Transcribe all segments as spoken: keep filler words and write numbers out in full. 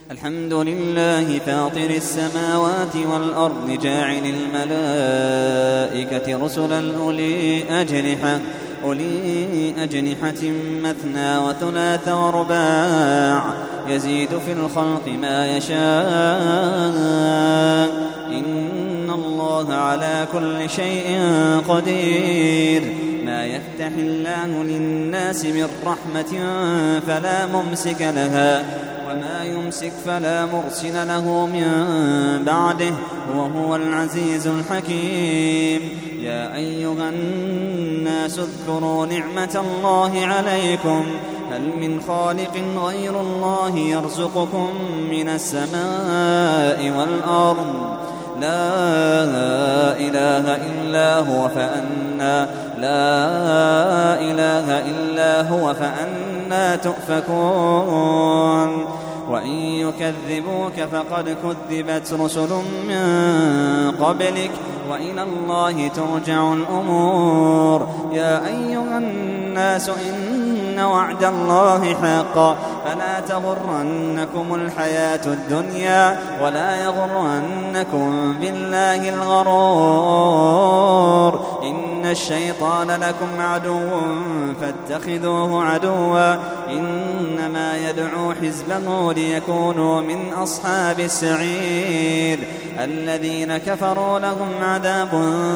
الحمد لله فاطر السماوات والأرض جاعل الملائكة رسلا أولي أجنحة أولي أجنحة مثنى وثلاث ورباع يزيد في الخلق ما يشاء إن الله على كل شيء قدير. ما يفتح الله للناس من رحمة فلا ممسك لها وما يمسك فلا مرسل له من بعده وهو العزيز الحكيم. يا أيها الناس اذكروا نعمة الله عليكم هل من خالق غير الله يرزقكم من السماء والأرض لا إله إلا هو فأنا لا إله إلا هو فأنا تؤفكون. وإن يكذبوك فقد كذبت رسل من قبلك وإلى الله ترجع الأمور. يا أيها الناس إن وعد الله حق فلا تغرنكم الحياة الدنيا ولا يغرنكم بالله الغرور. إن الشيطان لكم عدو فاتخذوه عدوا إنما يدعو حزبه ليكونوا من أصحاب السعير. الذين كفروا لهم عذاب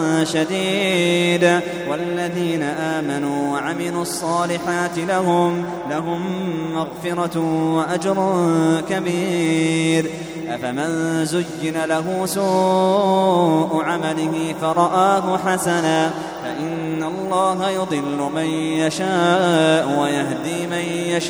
شديد والذين آمنوا وعملوا الصالحات لهم لهم مغفرة وأجر كبير. أفمن زين له سوء عمله فرآه حسنا فإن الله يضل من يشاء ويهدي من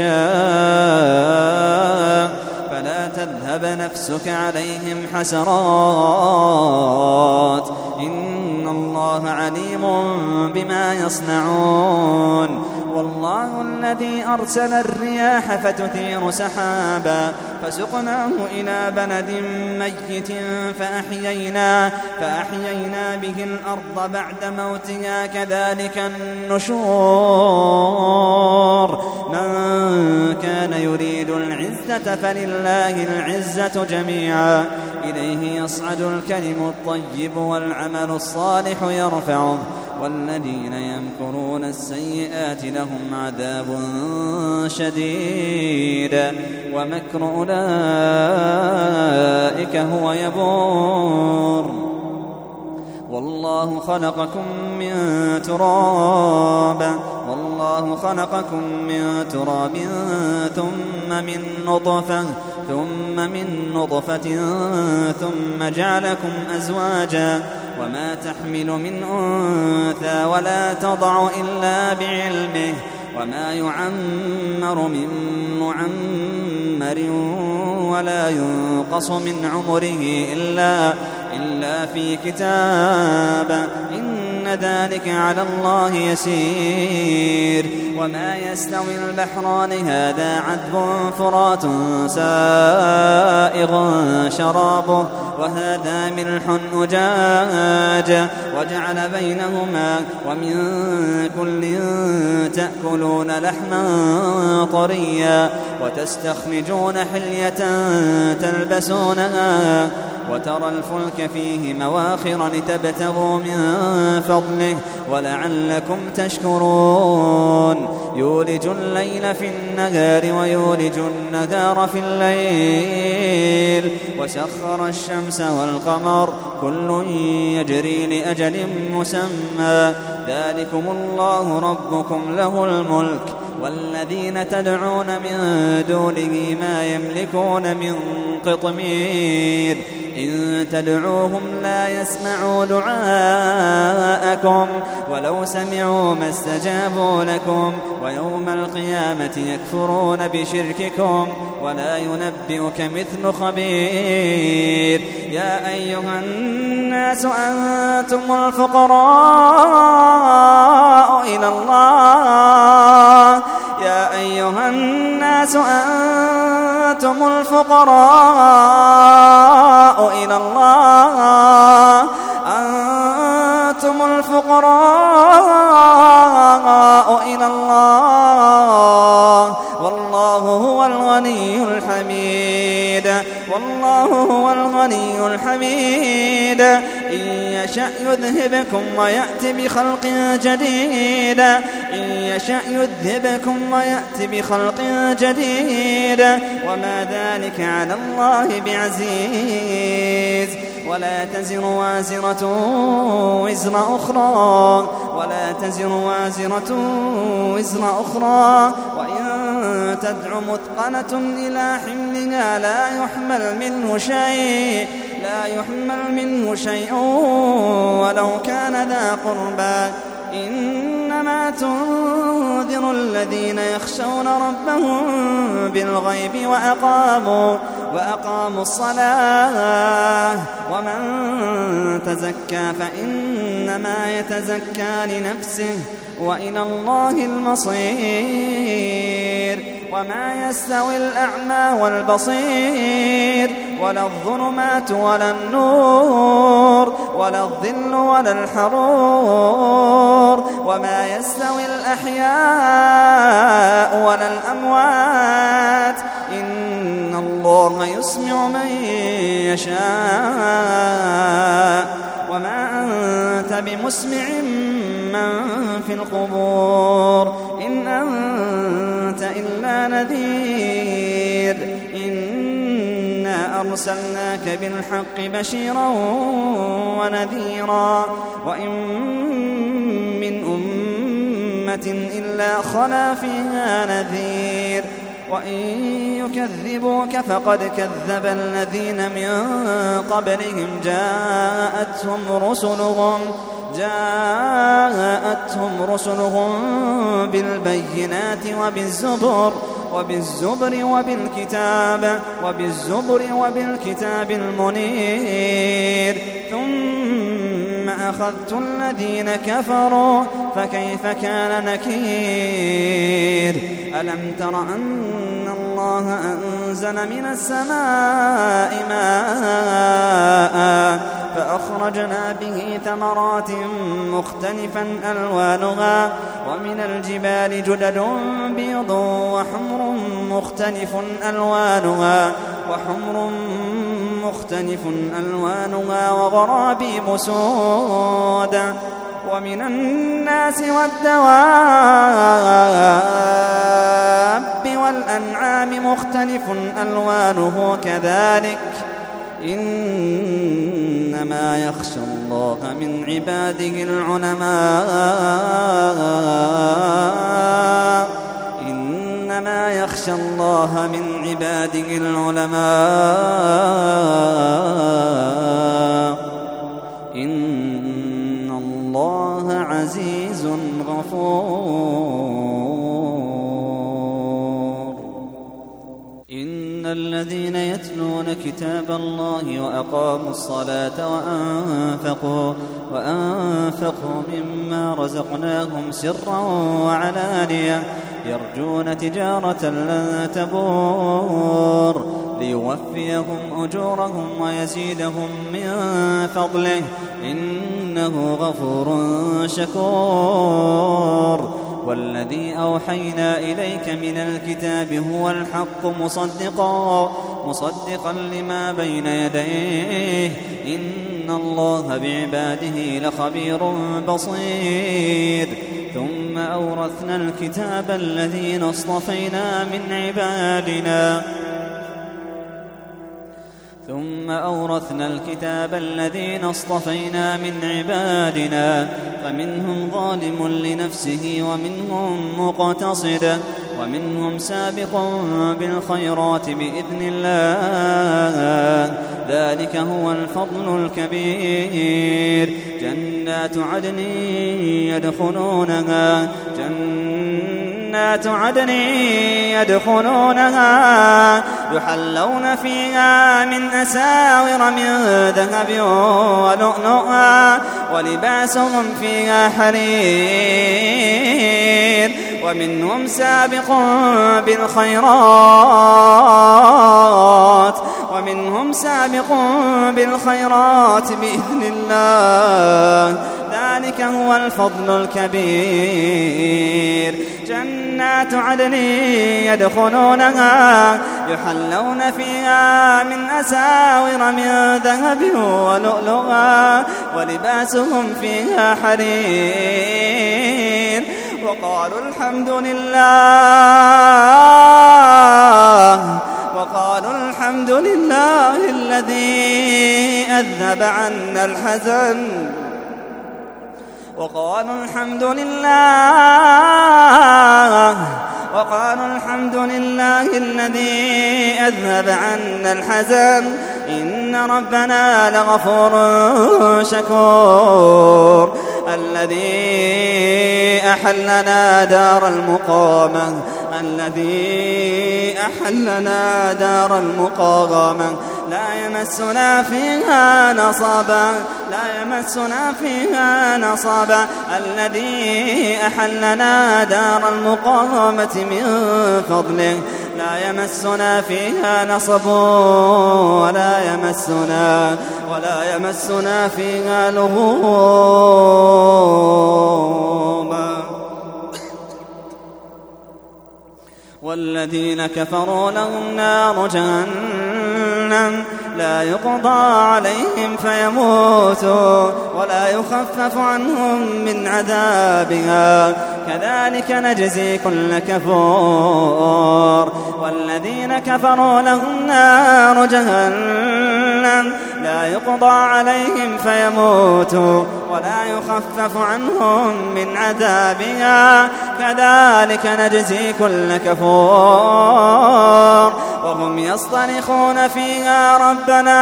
يشاء فلا تذهب نفسك عليهم حسرات إن الله عليم بما يصنعون. والله الذي أرسل الرياح فتثير سحابا فسقناه إلى بلد ميت فأحيينا, فأحيينا به الأرض بعد موتها كذلك النشور. من كان يريد العزة فلله العزة جميعا إليه يصعد الكلم الطيب والعمل الصالح يرفعه والذين يمكرون السيئات لهم عذاب شديد ومكر أولئك هو يبور. والله خلقكم من تراب والله خلقكم من تراب ثم من نطفة ثم من نطفة ثم جعلكم أزواجا وما تحمل من أنثى ولا تضع إلا بعلمه وما يعمر من معمر ولا ينقص من عمره إلا, إلا في كتاب إن ذلك على الله يسير. وما يستوي البحران هذا عذب فرات سائغ شرابه وهذا ملح أجاج وجعل بينهما ومن كل تأكلون لحما طريا وتستخرجون حلية تلبسونها وترى الفلك فيه مواخر لتبتغوا من فضله ولعلكم تشكرون. يولج الليل في النهار ويولج النهار في الليل وسخر الشمس والقمر كل يجري لأجل مسمى ذلكم الله ربكم له الملك والذين تدعون من دونه ما يملكون من قطمير. إن تدعوهم لا يسمعوا دعاءكم ولو سمعوا ما استجابوا لكم ويوم القيامة يكفرون بشرككم ولا ينبئك مثل خبير. يا أيها الناس أنتم الفقراء إلى الله يا أيها الناس أنتم الفقراء إلى الله أنتم الفقراء إلى الله والله هو الغني الحميد. مصيد والله هو الغني الحميد إن يشأ يذهبكم ويأتي بخلق جديد إن يشأ يذهبكم ويأتي بخلق جديد وما ذلك على الله بعزيز ولا تزر وازرة وزر أخرى ولا تزر وازرة وزر أخرى وإن تدع مثقلة إلى حملها لا يحمل منه شيء لا يحمل منه شيء ولو كان ذا قربى إنما تنذر الذين يخشون ربهم بالغيب وأقاموا وأقاموا الصلاة ومن تزكى فإنما يتزكى لنفسه وإلى الله المصير وما يستوي الأعمى والبصير ولا الظلمات ولا النور ولا الظل ولا الحرور وما يستوي الأحياء ولا الأموات إن الله يسمع من يشاء وما أنت بمسمع من في القبور إن أنت إلا نذير إنا أرسلناك بالحق بشيرا ونذيرا وإن من أمة إلا خلا فيها نذير وإن يكذبوك فقد كذب الذين من قبلهم جاءتهم رسلهم جاءتهم رسلهم بالبينات وبالزبر وبالزبر وبالكتاب وبالزبر وبالكتاب المنير ثم أخذت الذين كفروا فكيف كان نكير ألم تر أن الله أنزل من السماء ماء فأخرجنا به ثمرات مختلفا ألوانها ومن الجبال جدد بيض وحمر مختلف ألوانها وحمر مختلف ألوانها وغرابيب سود ومن الناس والدواب والأنعام مختلف ألوانه كذلك إنما يخشى الله من عباده العلماء إنما يخشى الله من عباده العلماء إن الله عزيز غفور إن الذين يتلون كتاب الله وأقاموا الصلاة وأنفقوا وأنفقوا مما رزقناهم سرا وعلانية يرجون تجارة لن تبور ليوفيهم أجورهم ويزيدهم من فضله إنه غفور شكور والذي أوحينا إليك من الكتاب هو الحق مصدقا مصدقا لما بين يديه إن الله بعباده لخبير بصير ثم أورثنا الكتاب الذين اصطفينا من عبادنا ثم أورثنا الكتاب الذين اصطفينا من عبادنا فمنهم ظالم لنفسه ومنهم مقتصد ومنهم سابق بالخيرات بإذن الله ذلك هو الفضل الكبير جنات عدن يدخلونها جنات عدن يدخلونها يحلون فيها من أساور من ذهب ولؤلؤا ولباسهم فيها حرير ومنهم سابق بالخيرات ومنهم سابق بالخيرات بإذن الله ذلك هو الفضل الكبير. جنات عدن يدخلونها يحلون فيها من أساور من ذهب ولؤلؤا ولباسهم فيها حرير. وقالوا الحمد لله وقالوا الحمد لله الذي أذهب عنا الحزن وقالوا الحمد لله وقالوا الحمد لله الذي أذهب عنا الحزن إن ربنا لغفور شكور. الذي أحلنا دار المقامة الذي أحلنا دار المقامة لا يمسنا فيها نصبا لا يمسنا فيها نصبا. الذي أحلنا دار المقامة من فضله لا يمسنا فيها نصب ولا يمسنا ولا يمسنا فيها لغوب. والذين كفروا لهم نار جهنم لا يقضى عليهم فيموتوا ولا يخفف عنهم من عذابها كذلك نجزي كل كفور. والذين كفروا لهم نار جهنم لا يقضى عليهم فيموتوا ولا يخفف عنهم من عذابها كذلك نجزي كل كفور. وهم يصطرخون فيها ربنا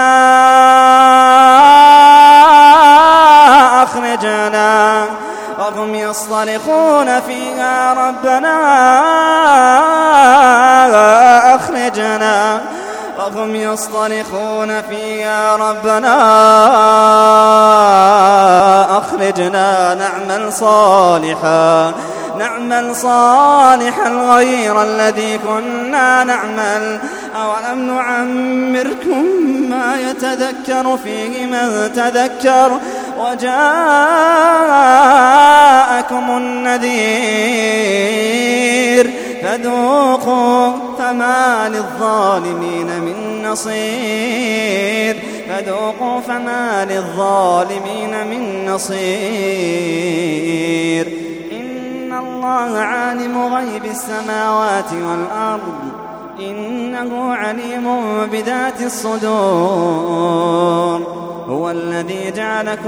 أخرجنا وهم يصطرخون فيها ربنا أخرجنا وهم يصطرخون فيها ربنا أخرجنا نعمل صالحا نعمل صالحا غير الذي كنا نعمل أولم نعمركم ما يتذكر فيه من تذكر وجاءكم النذير فذوقوا فما للظالمين من نصير فذوقوا فما للظالمين من نصير. إن الله عالم غيب السماوات والأرض إنه عليم بذات الصدور. هو الذي جعلكم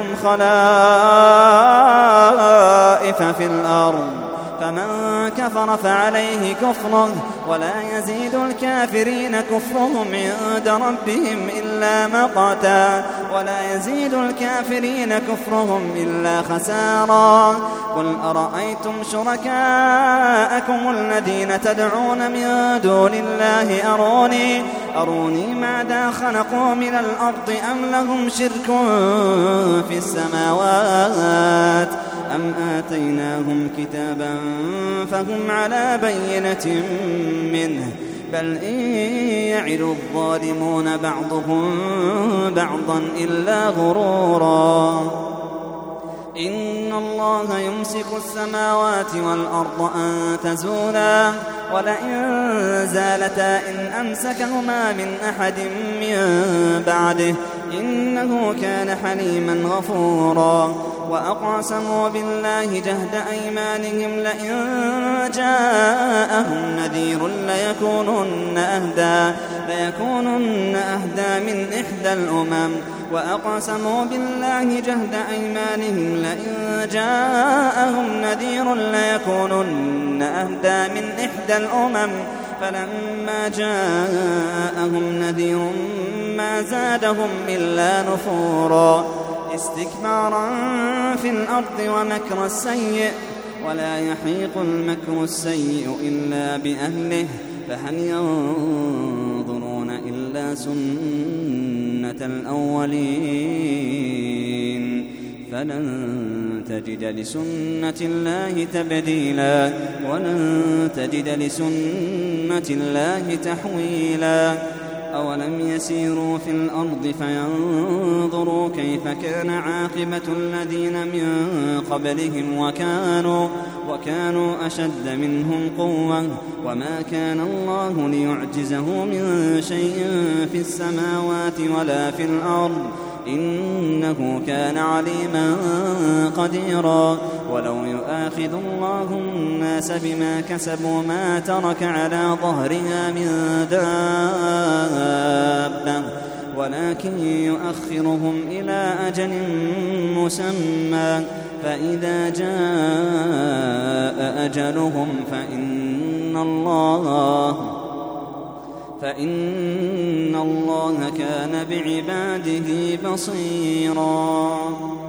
خلائف في الأرض فمن كفر فعليه كفره ولا يزيد الكافرين كفرهم عند ربهم إلا مقتا ولا يزيد الكافرين كفرهم إلا خسارا. قل أرأيتم شركاءكم الذين تدعون من دون الله أروني أروني ماذا خلقوا من الأرض أم لهم شرك في السماوات أم آتيناهم كتابا فهم على بينة منه بل إن يعد الظالمون بعضهم بعضا إلا غرورا. إن الله يمسك السماوات والأرض أن تزولا ولئن زالتا إن أمسكهما من أحد من بعده إنه كان حليما غفورا. وأقسموا بالله جهد أيمانهم لئن جاءهم نذير ليكونن أهدى ليكونن أهدى من إحدى الأمم. وأقسموا بالله جهد أيمانهم لئن جاءهم نذير ليكونن أهدى من إحدى الأمم فلما جاءهم نذير ما زادهم إلا نفورا استكبارا في الأرض ومكر السيء ولا يحيق المكر السيء إلا بأهله فهل ينظرون إلا سنة الأولين فلن تجد لسنة الله تبديلا ولن تجد لسنة الله تحويلا. أولم يسيروا في الأرض فينظروا كيف كان عاقبة الذين من قبلهم وكانوا, وكانوا أشد منهم قوة وما كان الله ليعجزه من شيء في السماوات ولا في الأرض إنه كان عليما قديرا. ولو يؤاخذ الله الناس بما كسبوا ما ترك على ظهرها من دابة ولكن يؤخرهم إلى أجل مسمى فإذا جاء أجلهم فإن الله فإن الله كان بعباده بصيرا.